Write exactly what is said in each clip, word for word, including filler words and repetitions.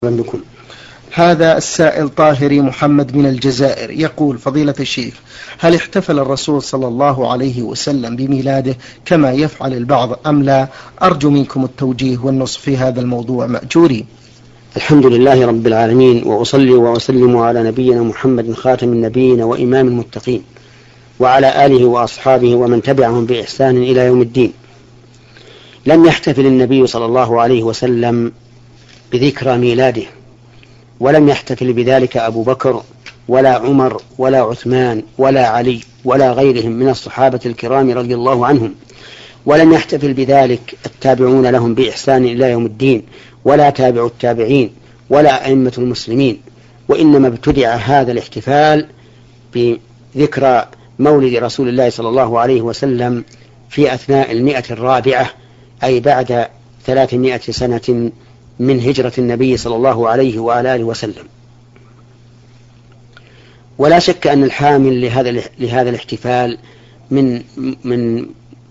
بكم. هذا السائل طاهري محمد من الجزائر يقول: فضيلة الشيخ، هل احتفل الرسول صلى الله عليه وسلم بميلاده كما يفعل البعض أم لا؟ أرجو منكم التوجيه والنصح في هذا الموضوع مأجورين. الحمد لله رب العالمين، وأصلي وأسلم على نبينا محمد خاتم النبيين وإمام المتقين، وعلى آله وأصحابه ومن تبعهم بإحسان إلى يوم الدين. لم يحتفل النبي صلى الله عليه وسلم بذكرى ميلاده، ولم يحتفل بذلك أبو بكر ولا عمر ولا عثمان ولا علي ولا غيرهم من الصحابة الكرام رضي الله عنهم، ولم يحتفل بذلك التابعون لهم بإحسان إلى يوم الدين، ولا تابع التابعين، ولا أئمة المسلمين. وإنما ابتدع هذا الاحتفال بذكرى مولد رسول الله صلى الله عليه وسلم في أثناء المئة الرابعة، أي بعد ثلاثمائة سنة من هجرة النبي صلى الله عليه وعلى آله وسلم. ولا شك أن الحامل لهذا لهذا الاحتفال من من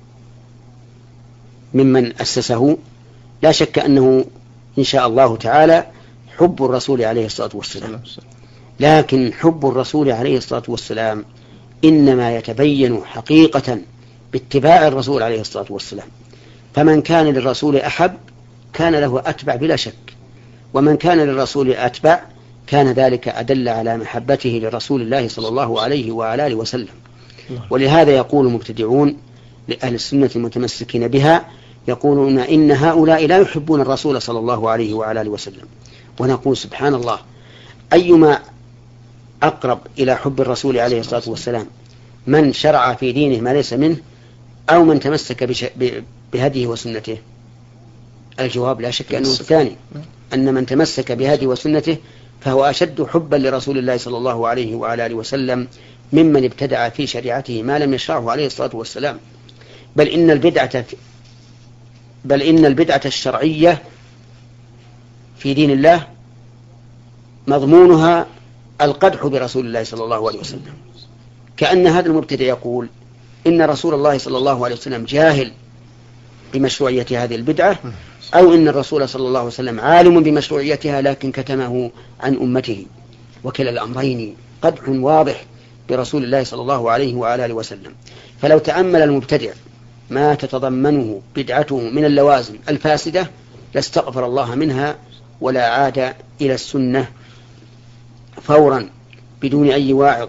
ممن أسسه لا شك أنه إن شاء الله تعالى حب الرسول عليه الصلاة والسلام. لكن حب الرسول عليه الصلاة والسلام إنما يتبين حقيقة باتباع الرسول عليه الصلاة والسلام. فمن كان للرسول أحب كان له أتبع بلا شك، ومن كان للرسول أتبع كان ذلك أدل على محبته لرسول الله صلى الله عليه وعلى آله وسلم. ولهذا يقول المبتدعون لأهل السنة المتمسكين بها، يقولون إن هؤلاء لا يحبون الرسول صلى الله عليه وعلى آله وسلم. ونقول سبحان الله، أيما أقرب إلى حب الرسول عليه الصلاة والسلام، من شرع في دينه ما ليس منه أو من تمسك بهديه وسنته؟ الجواب لا شك أنه الثاني، أن من تمسك بهديه وسنته فهو أشد حبا لرسول الله صلى الله عليه وعلى آله وسلم ممن ابتدع في شريعته ما لم يشرعه عليه الصلاة والسلام. بل إن البدعة بل إن البدعة الشرعية في دين الله مضمونها القدح برسول الله صلى الله عليه وسلم، كأن هذا المبتدع يقول إن رسول الله صلى الله عليه وسلم جاهل بمشروعية هذه البدعة، أو إن الرسول صلى الله عليه وسلم عالم بمشروعيتها لكن كتمه عن أمته. وكلا الأمرين قدح واضح برسول الله صلى الله عليه وعلى آله وسلم. فلو تأمل المبتدع ما تتضمنه بدعته من اللوازم الفاسدة لاستغفر الله منها ولا عاد إلى السنة فورا بدون أي واعظ.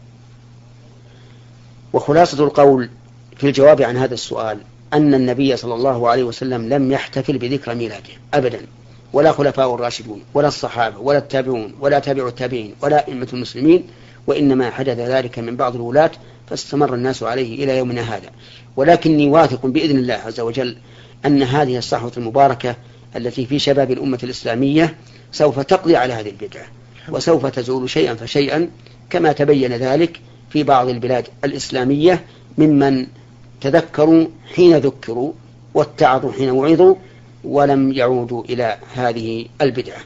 وخلاصة القول في الجواب عن هذا السؤال أن النبي صلى الله عليه وسلم لم يحتفل بذكرى ميلاده أبدا، ولا خلفاء الراشدون ولا الصحابة ولا التابعون ولا تابع التابعين ولا أئمة المسلمين، وإنما حدث ذلك من بعض الولاة فاستمر الناس عليه إلى يومنا هذا. ولكني واثق بإذن الله عز وجل أن هذه الصحوة المباركة التي في شباب الأمة الإسلامية سوف تقضي على هذه البدعة، وسوف تزول شيئا فشيئا، كما تبين ذلك في بعض البلاد الإسلامية ممن تذكروا حين ذكروا واتعظوا حين وعظوا ولم يعودوا إلى هذه البدعة.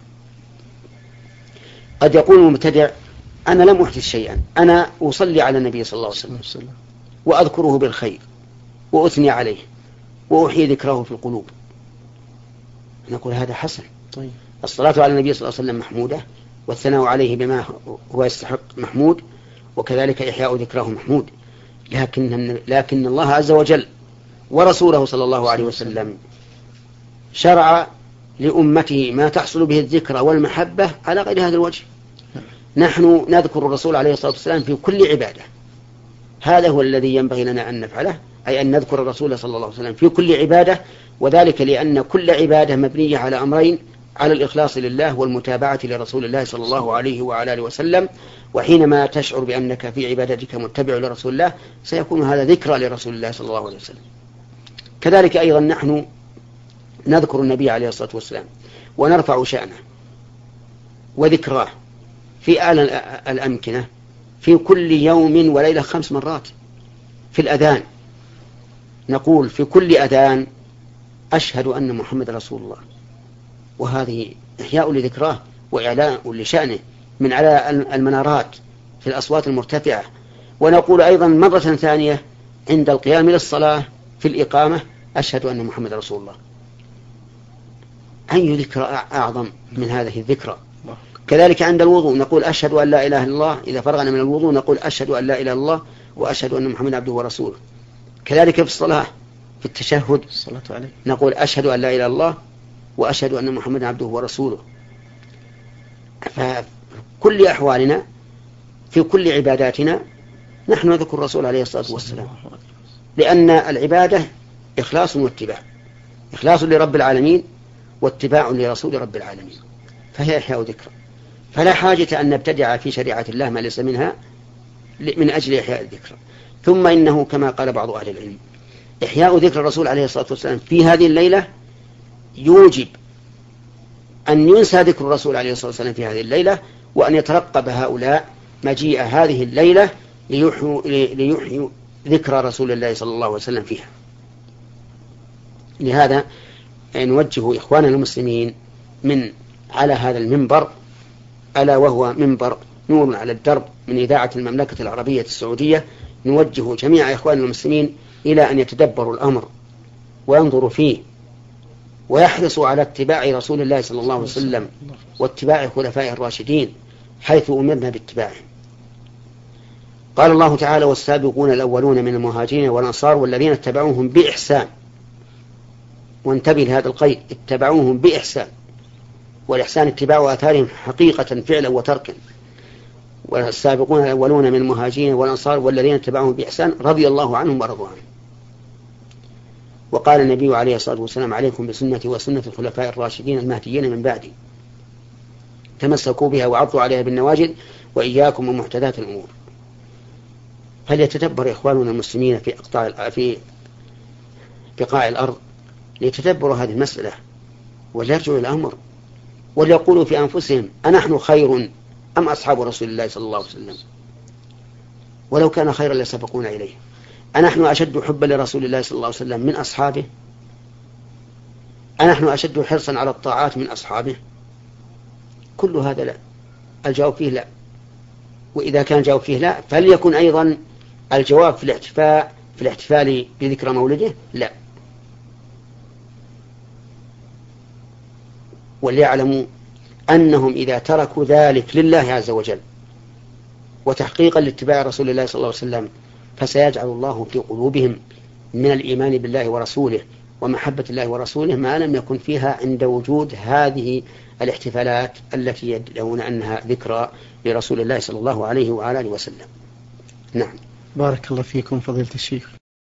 قد يقول المبتدع: أنا لم أحدث شيئا، أنا أصلي على النبي صلى الله عليه وسلم وأذكره بالخير وأثني عليه وأحيي ذكره في القلوب. نقول هذا حسن، طيب. الصلاة على النبي صلى الله عليه وسلم محمودة، والثناء عليه بما هو يستحق محمود، وكذلك إحياء ذكره محمود. لكن, لكن الله عز وجل ورسوله صلى الله عليه وسلم شرع لأمته ما تحصل به الذكرى والمحبة على غير هذا الوجه. نحن نذكر الرسول عليه الصلاة والسلام في كل عبادة، هذا هو الذي ينبغي لنا أن نفعله، أي أن نذكر الرسول صلى الله عليه وسلم في كل عبادة. وذلك لأن كل عبادة مبنية على أمرين: على الإخلاص لله والمتابعة لرسول الله صلى الله عليه وعلى آله وسلم. وحينما تشعر بأنك في عبادتك متبع لرسول الله سيكون هذا ذكرى لرسول الله صلى الله عليه وسلم. كذلك أيضا نحن نذكر النبي عليه الصلاة والسلام ونرفع شأنه وذكراه في أعلى الأمكنة في كل يوم وليلة خمس مرات. في الأذان نقول في كل أذان: أشهد أن محمد رسول الله، وهذه إحياء لذكراه وإعلاء لشأنه من على المنارات في الأصوات المرتفعة. ونقول أيضا مرة ثانية عند القيام للصلاة في الإقامة: أشهد أن محمد رسول الله. أي ذكرى أعظم من هذه الذكرى. كذلك عند الوضوء نقول أشهد أن لا إله إلا الله، إذا فرغنا من الوضوء نقول أشهد أن لا إله إلا الله وأشهد أن محمد عبده ورسوله. كذلك في الصلاة في التشهد نقول أشهد أن لا إله إلا الله وأشهد أن محمد عبده ورسوله. فكل أحوالنا في كل عباداتنا نحن نذكر الرسول عليه الصلاة والسلام، لأن العبادة إخلاص واتباع، إخلاص لرب العالمين واتباع لرسول رب العالمين، فهي إحياء ذكر. فلا حاجة أن نبتدع في شريعة الله ما ليس منها من أجل إحياء الذكر. ثم إنه كما قال بعض أهل العلم إحياء ذكر الرسول عليه الصلاة والسلام في هذه الليلة يوجب أن ينسى ذكر الرسول عليه الصلاة والسلام في هذه الليلة، وأن يترقب هؤلاء مجيء هذه الليلة ليحيوا, ليحيوا ذكر رسول الله صلى الله عليه وسلم فيها. لهذا نوجه إخواننا المسلمين من على هذا المنبر، ألا وهو منبر نور على الدرب من إذاعة المملكة العربية السعودية، نوجه جميع إخواننا المسلمين إلى أن يتدبروا الأمر وينظروا فيه ويحرصوا على اتباع رسول الله صلى الله عليه وسلم واتباع خلفائه الراشدين حيث أمرنا باتباعه. قال الله تعالى: والسابقون الأولون من المهاجرين والأنصار والذين اتبعوهم بإحسان. وانتبه لهذا القيد، اتبعوهم بإحسان، والإحسان اتباع آثارهم حقيقة فعلا وتركا. والسابقون الأولون من المهاجرين والأنصار والذين اتبعوهم بإحسان رضي الله عنهم ورضوا عنه. وقال النبي عليه الصلاة والسلام: عليكم بسنتي وسنة الخلفاء الراشدين المهديين من بعدي، تمسكوا بها وعضوا عليها بالنواجذ وإياكم ومحدثات الأمور. فليتدبر إخواننا المسلمين في أقطاع في بقاع الأرض ليتدبروا هذه المسألة وليرجعوا إلى الأمر وليقولوا في أنفسهم: أنحن خير أم أصحاب رسول الله صلى الله عليه وسلم؟ ولو كان خيرا لسبقونا إليه. أنحن أشد حبا لرسول الله صلى الله عليه وسلم من أصحابه؟ أنحن أشد حرصا على الطاعات من أصحابه؟ كل هذا لا، الجواب فيه لا. وإذا كان الجواب فيه لا، فليكن أيضا الجواب في الاحتفال في الاحتفال بذكرى مولده لا. وليعلموا أنهم إذا تركوا ذلك لله عز وجل وتحقيقا لاتباع رسول الله صلى الله عليه وسلم فسيجعل الله في قلوبهم من الإيمان بالله ورسوله ومحبة الله ورسوله ما لم يكن فيها عند وجود هذه الاحتفالات التي يدعون أنها ذكرى لرسول الله صلى الله عليه وآله وسلم. نعم. بارك الله فيكم فضيلة الشيخ.